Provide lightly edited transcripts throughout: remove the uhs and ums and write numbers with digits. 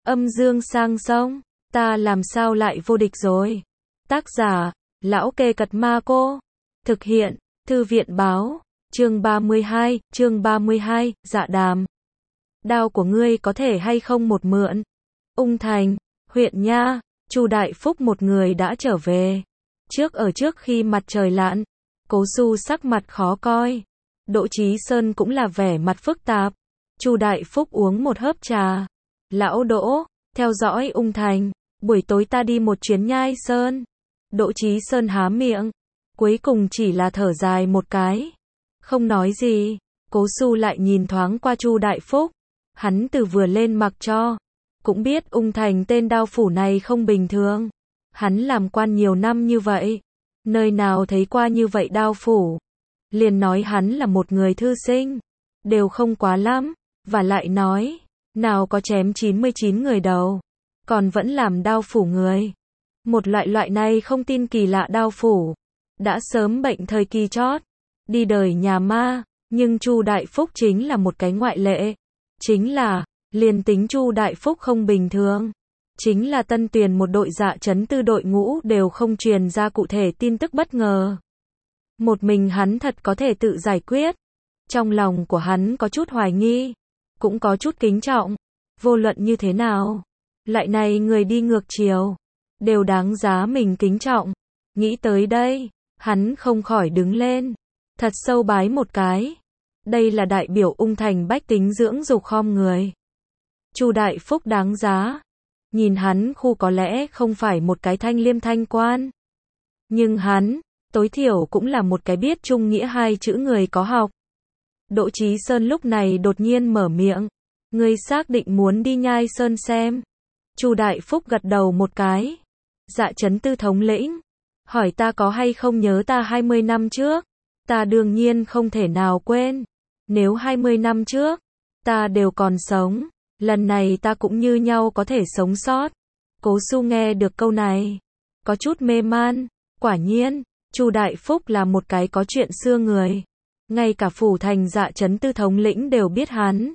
Âm dương sang sông, ta làm sao lại vô địch rồi. Tác giả, Lão Kê Cật Ma Cô. Thực hiện, Thư viện Báo. Chương 32, dạ đàm. Đao của ngươi có thể hay không một mượn. Ung Thành, huyện Nha, Chu Đại Phúc một người đã trở về. Trước khi mặt trời lặn, Cố Xu sắc mặt khó coi. Đỗ Chí Sơn cũng là vẻ mặt phức tạp. Chu Đại Phúc uống một hớp trà. Lão Đỗ, theo dõi Ung Thành, buổi tối ta đi một chuyến Nhai Sơn. Đỗ Chí Sơn há miệng, cuối cùng chỉ là thở dài một cái, không nói gì. Cố Xu lại nhìn thoáng qua Chu Đại Phúc, hắn từ vừa lên mặc cho, cũng biết Ung Thành tên đao phủ này không bình thường. Hắn làm quan nhiều năm như vậy, nơi nào thấy qua như vậy đao phủ. Liền nói hắn là một người thư sinh, đều không quá lắm, và lại nói, nào có chém 99 người đầu, còn vẫn làm đao phủ người. Một loại này không tin kỳ lạ đao phủ, đã sớm bệnh thời kỳ chót, đi đời nhà ma, nhưng Chu Đại Phúc chính là một cái ngoại lệ. Chính là, liền tính Chu Đại Phúc không bình thường, chính là Tân Tuyền một đội dạ trấn tư đội ngũ đều không truyền ra cụ thể tin tức bất ngờ. Một mình hắn thật có thể tự giải quyết. Trong lòng của hắn có chút hoài nghi, cũng có chút kính trọng. Vô luận như thế nào, lại này người đi ngược chiều, đều đáng giá mình kính trọng. Nghĩ tới đây, hắn không khỏi đứng lên, thật sâu bái một cái. Đây là đại biểu Ung Thành bách tính dưỡng dục khom người. Chu Đại Phúc đáng giá. Nhìn hắn khu có lẽ không phải một cái thanh liêm thanh quan, nhưng hắn, tối thiểu cũng là một cái biết trung nghĩa hai chữ người có học. Đỗ Chí Sơn lúc này đột nhiên mở miệng. Ngươi xác định muốn đi Nhai Sơn xem. Chu Đại Phúc gật đầu một cái. Dạ trấn tư thống lĩnh, hỏi ta có hay không nhớ ta 20 năm trước. Ta đương nhiên không thể nào quên. Nếu 20 năm trước, ta đều còn sống, lần này ta cũng như nhau có thể sống sót. Cố Xu nghe được câu này, có chút mê man. Quả nhiên, Chu Đại Phúc là một cái có chuyện xưa người. Ngay cả phủ thành dạ trấn tư thống lĩnh đều biết hắn.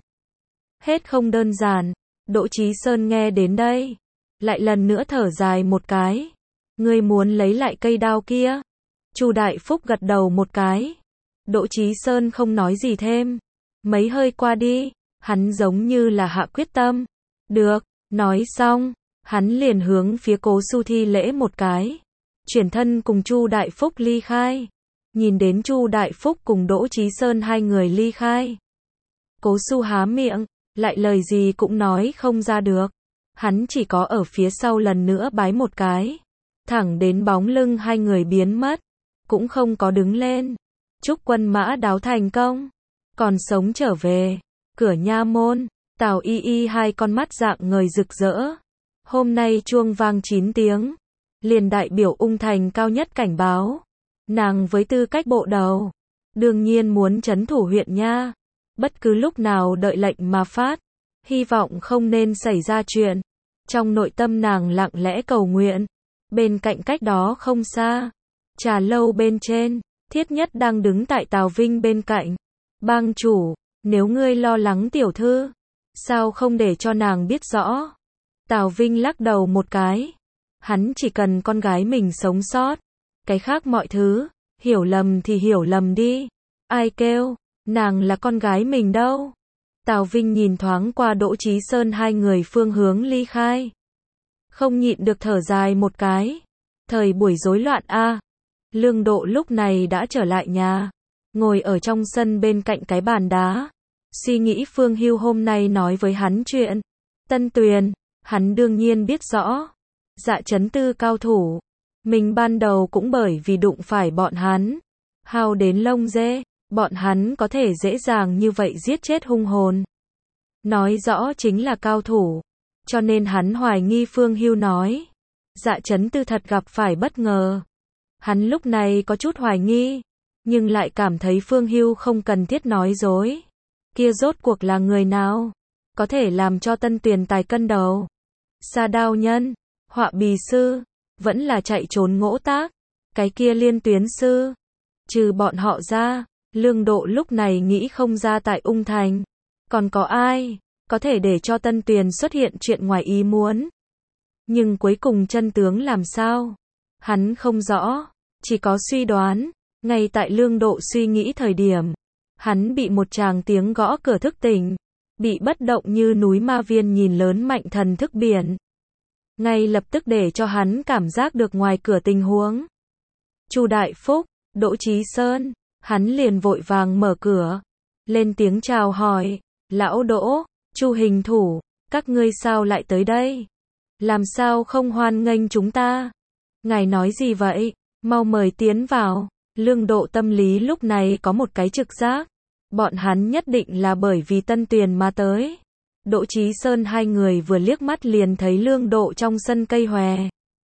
Hết không đơn giản. Đỗ Chí Sơn nghe đến đây, lại lần nữa thở dài một cái. Ngươi muốn lấy lại cây đao kia? Chu Đại Phúc gật đầu một cái. Đỗ Chí Sơn không nói gì thêm. Mấy hơi qua đi, hắn giống như là hạ quyết tâm. Được, nói xong, hắn liền hướng phía Cố Xu thi lễ một cái, chuyển thân cùng Chu Đại Phúc ly khai. Nhìn đến Chu Đại Phúc cùng Đỗ Chí Sơn hai người ly khai, Cố Xu há miệng, lại lời gì cũng nói không ra được. Hắn chỉ có ở phía sau lần nữa bái một cái, thẳng đến bóng lưng hai người biến mất, cũng không có đứng lên. Chúc quân mã đáo thành công, còn sống trở về. Cửa nha môn, Tào Y Y hai con mắt dạng ngời rực rỡ. Hôm nay chuông vang 9 tiếng, liền đại biểu Ung Thành cao nhất cảnh báo. Nàng với tư cách bộ đầu, đương nhiên muốn trấn thủ huyện Nha, bất cứ lúc nào đợi lệnh mà phát, hy vọng không nên xảy ra chuyện. Trong nội tâm nàng lặng lẽ cầu nguyện. Bên cạnh cách đó không xa, trà lâu bên trên, Thiết Nhất đang đứng tại Tào Vinh bên cạnh. Bang chủ, nếu ngươi lo lắng tiểu thư, sao không để cho nàng biết rõ? Tào Vinh lắc đầu một cái. Hắn chỉ cần con gái mình sống sót, cái khác mọi thứ, hiểu lầm thì hiểu lầm đi. Ai kêu, nàng là con gái mình đâu. Tào Vinh nhìn thoáng qua Đỗ Chí Sơn hai người phương hướng ly khai, không nhịn được thở dài một cái. Thời buổi rối loạn a. Lương Độ lúc này đã trở lại nhà, ngồi ở trong sân bên cạnh cái bàn đá, suy nghĩ Phương Hưu hôm nay nói với hắn chuyện. Tân Tuyền, hắn đương nhiên biết rõ. Dạ trấn tư cao thủ, mình ban đầu cũng bởi vì đụng phải bọn hắn, hao đến lông dê, bọn hắn có thể dễ dàng như vậy giết chết hung hồn. Nói rõ chính là cao thủ, cho nên hắn hoài nghi Phương Hưu nói. Dạ trấn tư thật gặp phải bất ngờ. Hắn lúc này có chút hoài nghi, nhưng lại cảm thấy Phương Hưu không cần thiết nói dối. Kia rốt cuộc là người nào, có thể làm cho Tân Tuyền tài cân đầu? Sa đao nhân, họa bì sư, vẫn là chạy trốn ngỗ tác, cái kia liên tuyến sư. Trừ bọn họ ra, Lương Độ lúc này nghĩ không ra tại Ung Thành còn có ai. có thể để cho Tân Tuyền xuất hiện chuyện ngoài ý muốn. Nhưng cuối cùng chân tướng làm sao? Hắn không rõ, chỉ có suy đoán. Ngay tại Lương Độ suy nghĩ thời điểm, hắn bị một tràng tiếng gõ cửa thức tỉnh, bị bất động như núi ma viên nhìn lớn mạnh thần thức biển. Ngay lập tức để cho hắn cảm giác được ngoài cửa tình huống. Chu Đại Phúc, Đỗ Chí Sơn, hắn liền vội vàng mở cửa, lên tiếng chào hỏi, lão Đỗ, Chu hình thủ, các ngươi sao lại tới đây? Làm sao không hoan nghênh chúng ta? Ngài nói gì vậy? Mau mời tiến vào. Lương Độ tâm lý lúc này có một cái trực giác. Bọn hắn nhất định là bởi vì Tân Tuyền mà tới. Đỗ Chí Sơn hai người vừa liếc mắt liền thấy Lương Độ trong sân cây hòe.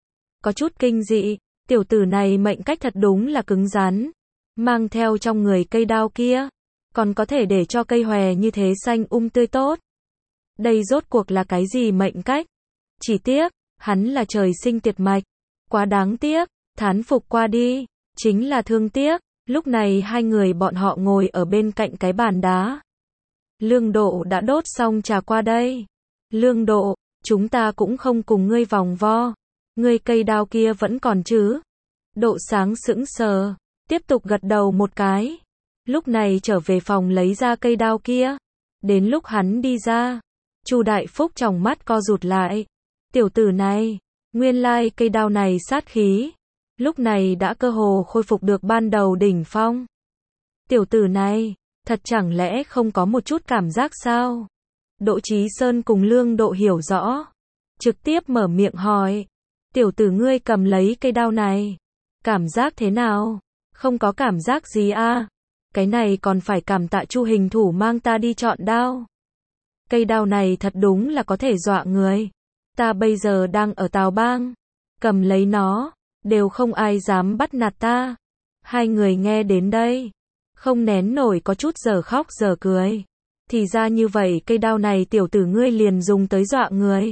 Có chút kinh dị, tiểu tử này mệnh cách thật đúng là cứng rắn. Mang theo trong người cây đao kia, còn có thể để cho cây hòe như thế xanh tươi tốt. Đây rốt cuộc là cái gì mệnh cách? Chỉ tiếc, hắn là trời sinh tiệt mạch. Quá đáng tiếc, thán phục qua đi, chính là thương tiếc. Lúc này hai người bọn họ ngồi ở bên cạnh cái bàn đá. Lương Độ đã đốt xong trà qua đây. Lương Độ, chúng ta cũng không cùng ngươi vòng vo. Ngươi cây đao kia vẫn còn chứ? Độ Sáng sững sờ, tiếp tục gật đầu một cái. Lúc này trở về phòng lấy ra cây đao kia. Đến lúc hắn đi ra, Chu Đại Phúc tròng mắt co rụt lại. Tiểu tử này, nguyên lai cây đao này sát khí. Lúc này đã cơ hồ khôi phục được ban đầu đỉnh phong. Tiểu tử này, thật chẳng lẽ không có một chút cảm giác sao? Đỗ Chí Sơn cùng Lương Độ hiểu rõ. Trực tiếp mở miệng hỏi. Tiểu tử ngươi cầm lấy cây đao này. Cảm giác thế nào? Không có cảm giác gì à? Cái này còn phải cảm tạ Chu hình thủ mang ta đi chọn đao. Cây đao này thật đúng là có thể dọa người. Ta bây giờ đang ở Tào Bang. Cầm lấy nó, đều không ai dám bắt nạt ta. Hai người nghe đến đây, không nén nổi có chút giờ khóc giờ cười. Thì ra như vậy cây đao này tiểu tử ngươi liền dùng tới dọa người.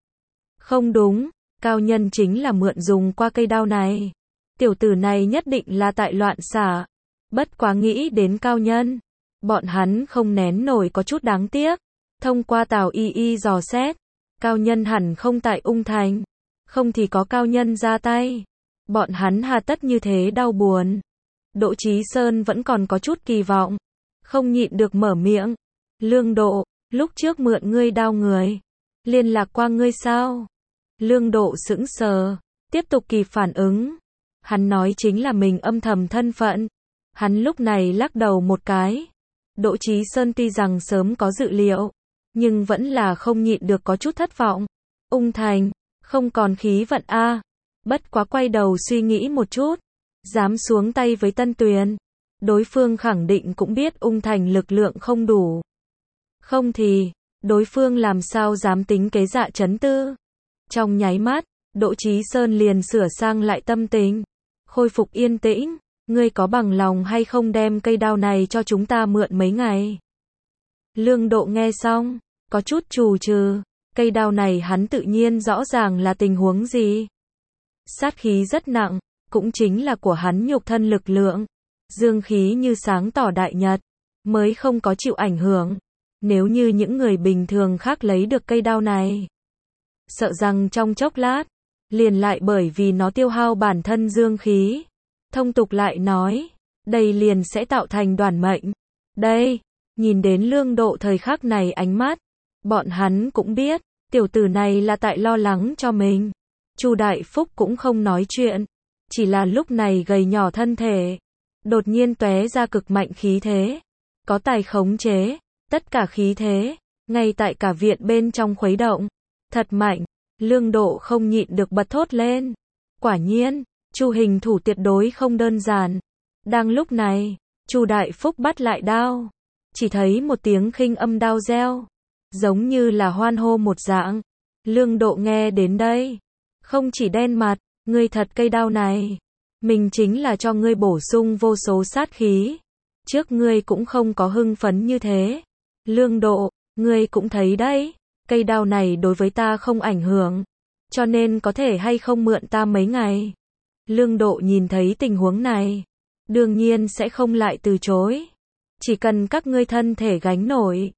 Không đúng, cao nhân chính là mượn dùng qua cây đao này. Tiểu tử này nhất định là tại loạn xả. Bất quá nghĩ đến cao nhân, bọn hắn không nén nổi có chút đáng tiếc. Thông qua Tào Y dò xét, cao nhân hẳn không tại Ung Thành. Không thì có cao nhân ra tay, bọn hắn hà tất như thế đau buồn. Đỗ Chí Sơn vẫn còn có chút kỳ vọng, không nhịn được mở miệng. Lương Độ, lúc trước mượn ngươi đao người, liên lạc qua ngươi sao? Lương Độ sững sờ, tiếp tục kịp phản ứng. Hắn nói chính là mình âm thầm thân phận. Hắn lúc này lắc đầu một cái. Đỗ Chí Sơn tuy rằng sớm có dự liệu, nhưng vẫn là không nhịn được có chút thất vọng. Ung Thành, không còn khí vận a. Bất quá quay đầu suy nghĩ một chút, dám xuống tay với Tân Tuyền, đối phương khẳng định cũng biết Ung Thành lực lượng không đủ. Không thì, đối phương làm sao dám tính kế dạ trấn tư. Trong nháy mắt, Đỗ Chí Sơn liền sửa sang lại tâm tình, khôi phục yên tĩnh. Ngươi có bằng lòng hay không đem cây đao này cho chúng ta mượn mấy ngày? Lương Độ nghe xong, có chút trù trừ. Cây đao này hắn tự nhiên rõ ràng là tình huống gì. Sát khí rất nặng, cũng chính là của hắn nhục thân lực lượng. Dương khí như sáng tỏ đại nhật, mới không có chịu ảnh hưởng. Nếu như những người bình thường khác lấy được cây đao này, sợ rằng trong chốc lát, liền lại bởi vì nó tiêu hao bản thân dương khí. Thông tục lại nói, đây liền sẽ tạo thành đoản mệnh. Đây, nhìn đến Lương Độ thời khắc này ánh mắt, bọn hắn cũng biết, tiểu tử này là tại lo lắng cho mình. Chu Đại Phúc cũng không nói chuyện, chỉ là lúc này gầy nhỏ thân thể, đột nhiên tóe ra cực mạnh khí thế, có tài khống chế, tất cả khí thế, ngay tại cả viện bên trong khuấy động, thật mạnh. Lương Độ không nhịn được bật thốt lên. Quả nhiên, Chu hình thủ tuyệt đối không đơn giản. Đang lúc này, Chu Đại Phúc bắt lại đao, chỉ thấy một tiếng khinh âm đao reo, giống như là hoan hô một dạng. Lương Độ nghe đến đây, không chỉ đen mặt, ngươi thật cây đao này, mình chính là cho ngươi bổ sung vô số sát khí. Trước ngươi cũng không có hưng phấn như thế. Lương Độ, ngươi cũng thấy đấy, cây đao này đối với ta không ảnh hưởng, cho nên có thể hay không mượn ta mấy ngày. Lương Độ nhìn thấy tình huống này, đương nhiên sẽ không lại từ chối. Chỉ cần các ngươi thân thể gánh nổi,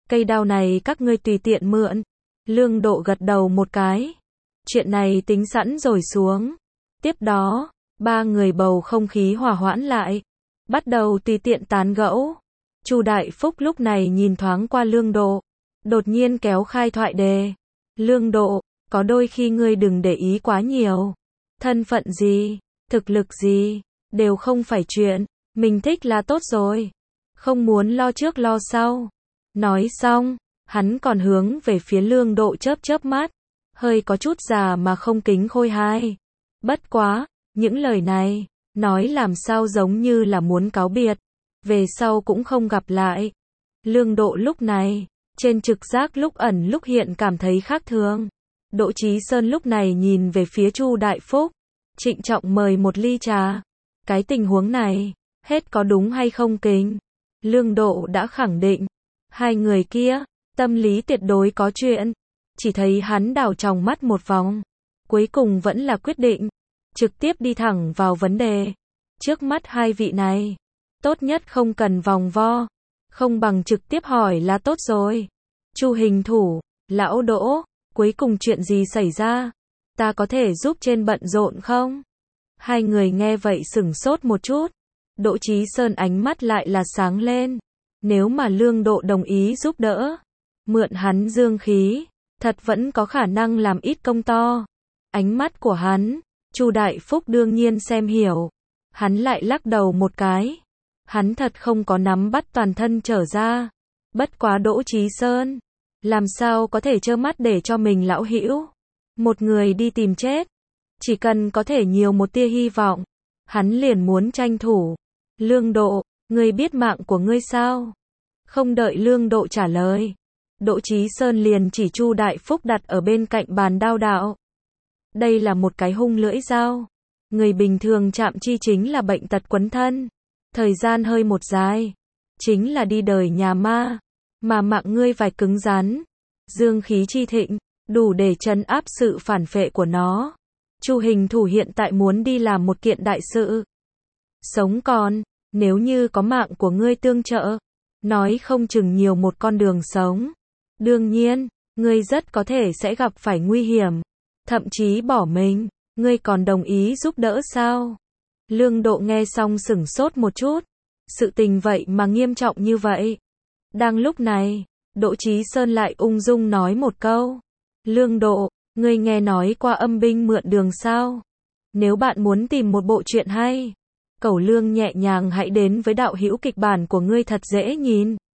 Cây đao này các ngươi tùy tiện mượn. Lương Độ gật đầu một cái. Chuyện này tính sẵn rồi xuống. Tiếp đó, ba người bầu không khí hòa hoãn lại. Bắt đầu tùy tiện tán gẫu. Chu Đại Phúc lúc này nhìn thoáng qua Lương Độ. Đột nhiên kéo khai thoại đề. Lương Độ, có đôi khi ngươi đừng để ý quá nhiều. Thân phận gì, thực lực gì, đều không phải chuyện. Mình thích là tốt rồi. Không muốn lo trước lo sau. Nói xong, hắn còn hướng về phía Lương Độ chớp chớp mắt. Hơi có chút già mà không kính khôi hài. Bất quá, những lời này, nói làm sao giống như là muốn cáo biệt. Về sau cũng không gặp lại. Lương Độ lúc này, trên trực giác lúc ẩn lúc hiện cảm thấy khác thường. Đỗ Chí Sơn lúc này nhìn về phía Chu Đại Phúc. Trịnh trọng mời một ly trà. Cái tình huống này, hết có đúng hay không kính. Lương Độ đã khẳng định. Hai người kia, tâm lý tuyệt đối có chuyện. Chỉ thấy hắn đảo tròng mắt một vòng. Cuối cùng vẫn là quyết định. Trực tiếp đi thẳng vào vấn đề. Trước mắt hai vị này, tốt nhất không cần vòng vo. Không bằng trực tiếp hỏi là tốt rồi. Chu Hình Thủ, lão Đỗ, cuối cùng chuyện gì xảy ra? Ta có thể giúp trên bận rộn không? Hai người nghe vậy sửng sốt một chút. Đỗ Chí Sơn ánh mắt lại là sáng lên. Nếu mà Lương Độ đồng ý giúp đỡ, mượn hắn dương khí, thật vẫn có khả năng làm ít công to. Ánh mắt của hắn, Chu Đại Phúc đương nhiên xem hiểu. Hắn lại lắc đầu một cái. Hắn thật không có nắm bắt toàn thân trở ra. Bất quá Đỗ Chí Sơn, làm sao có thể trơ mắt để cho mình lão hữu một người đi tìm chết. Chỉ cần có thể nhiều một tia hy vọng, hắn liền muốn tranh thủ. Lương Độ, ngươi biết mạng của ngươi sao? Không đợi Lương Độ trả lời, Đỗ Chí Sơn liền chỉ Chu Đại Phúc đặt ở bên cạnh bàn đao đạo. Đây là một cái hung lưỡi dao. Người bình thường chạm chi chính là bệnh tật quấn thân. Thời gian hơi một dài, chính là đi đời nhà ma. Mà mạng ngươi vài cứng rắn, dương khí chi thịnh, đủ để trấn áp sự phản phệ của nó. Chu Hình Thủ hiện tại muốn đi làm một kiện đại sự. Sống còn, nếu như có mạng của ngươi tương trợ, nói không chừng nhiều một con đường sống. Đương nhiên, ngươi rất có thể sẽ gặp phải nguy hiểm, thậm chí bỏ mình. Ngươi còn đồng ý giúp đỡ sao? Lương Độ nghe xong sửng sốt một chút. Sự tình vậy mà nghiêm trọng như vậy. Đang lúc này, Đỗ Chí Sơn lại ung dung nói một câu. Lương Độ, ngươi nghe nói qua âm binh mượn đường sao? Nếu bạn muốn tìm một bộ truyện hay, Cẩu Lương nhẹ nhàng hãy đến với đạo hữu kịch bản của ngươi thật dễ nhìn.